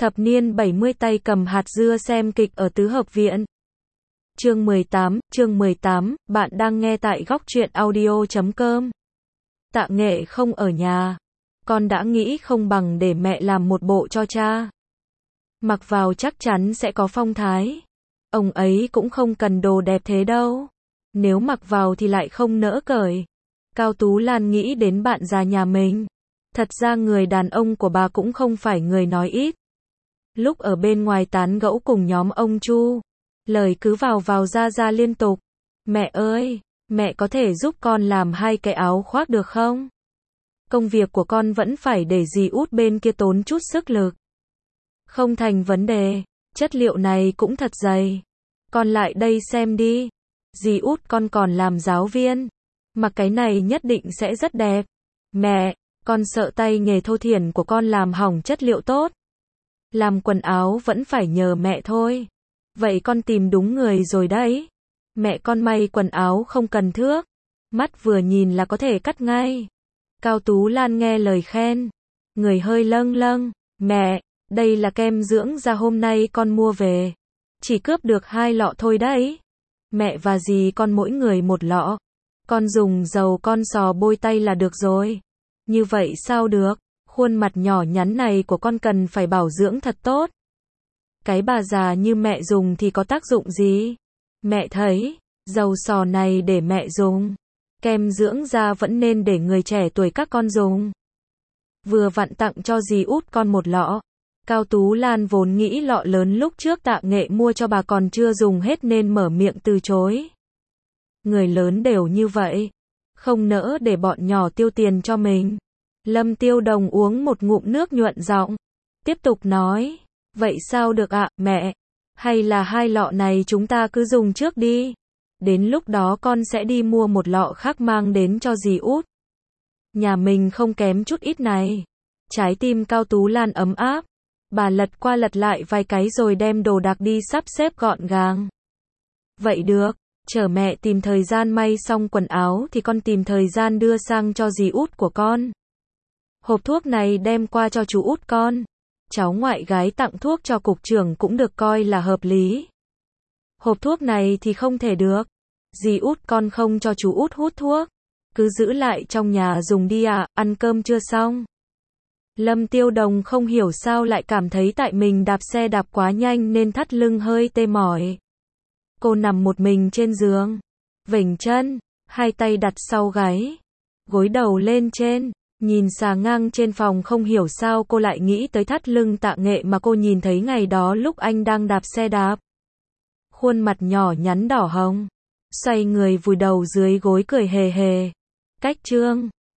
Thập niên 70 tay cầm hạt dưa xem kịch ở tứ hợp viện. Chương 18, bạn đang nghe tại góc truyện audio.com. Tạ Nghệ không ở nhà. Con đã nghĩ không bằng để mẹ làm một bộ cho cha. Mặc vào chắc chắn sẽ có phong thái. Ông ấy cũng không cần đồ đẹp thế đâu. Nếu mặc vào thì lại không nỡ cởi. Cao Tú Lan nghĩ đến bạn già nhà mình. Thật ra người đàn ông của bà cũng không phải người nói ít. Lúc ở bên ngoài tán gẫu cùng nhóm ông Chu, lời cứ vào ra liên tục. Mẹ ơi, mẹ có thể giúp con làm 2 cái áo khoác được không? Công việc của con vẫn phải để dì út bên kia tốn chút sức lực. Không thành vấn đề, chất liệu này cũng thật dày. Con lại đây xem đi. Dì út con còn làm giáo viên. Mặc cái này nhất định sẽ rất đẹp. Mẹ, con sợ tay nghề thô thiển của con làm hỏng chất liệu tốt. Làm quần áo vẫn phải nhờ mẹ thôi. Vậy con tìm đúng người rồi đấy. Mẹ con may quần áo không cần thước. Mắt vừa nhìn là có thể cắt ngay. Cao Tú Lan nghe lời khen. Người hơi lâng lâng. Mẹ, đây là kem dưỡng da hôm nay con mua về. Chỉ cướp được 2 lọ thôi đấy. Mẹ và dì con mỗi người 1 lọ. Con dùng dầu con sò bôi tay là được rồi. Như vậy sao được? Khuôn mặt nhỏ nhắn này của con cần phải bảo dưỡng thật tốt. Cái bà già như mẹ dùng thì có tác dụng gì? Mẹ thấy, dầu sò này để mẹ dùng. Kem dưỡng da vẫn nên để người trẻ tuổi các con dùng. Vừa vặn tặng cho dì út con 1 lọ. Cao Tú Lan vốn nghĩ lọ lớn lúc trước Tạ Nghệ mua cho bà còn chưa dùng hết nên mở miệng từ chối. Người lớn đều như vậy. Không nỡ để bọn nhỏ tiêu tiền cho mình. Lâm Tiêu Đồng uống một ngụm nước nhuận giọng. Tiếp tục nói. Vậy sao được ạ, mẹ? Hay là 2 lọ này chúng ta cứ dùng trước đi. Đến lúc đó con sẽ đi mua 1 lọ khác mang đến cho dì út. Nhà mình không kém chút ít này. Trái tim Cao Tú Lan ấm áp. Bà lật qua lật lại vài cái rồi đem đồ đạc đi sắp xếp gọn gàng. Vậy được. Chờ mẹ tìm thời gian may xong quần áo thì con tìm thời gian đưa sang cho dì út của con. Hộp thuốc này đem qua cho chú út con. Cháu ngoại gái tặng thuốc cho cục trưởng cũng được coi là hợp lý. Hộp thuốc này thì không thể được. Dì út con không cho chú út hút thuốc. Cứ giữ lại trong nhà dùng đi ạ, ăn cơm chưa xong. Lâm Tiêu Đồng không hiểu sao lại cảm thấy tại mình đạp xe đạp quá nhanh nên thắt lưng hơi tê mỏi. Cô nằm một mình trên giường. Vểnh chân, 2 tay đặt sau gáy. Gối đầu lên trên. Nhìn xà ngang trên phòng không hiểu sao cô lại nghĩ tới thắt lưng Tạ Nghệ mà cô nhìn thấy ngày đó lúc anh đang đạp xe đạp. Khuôn mặt nhỏ nhắn đỏ hồng. Xoay người vùi đầu dưới gối cười hề hề. Cách chương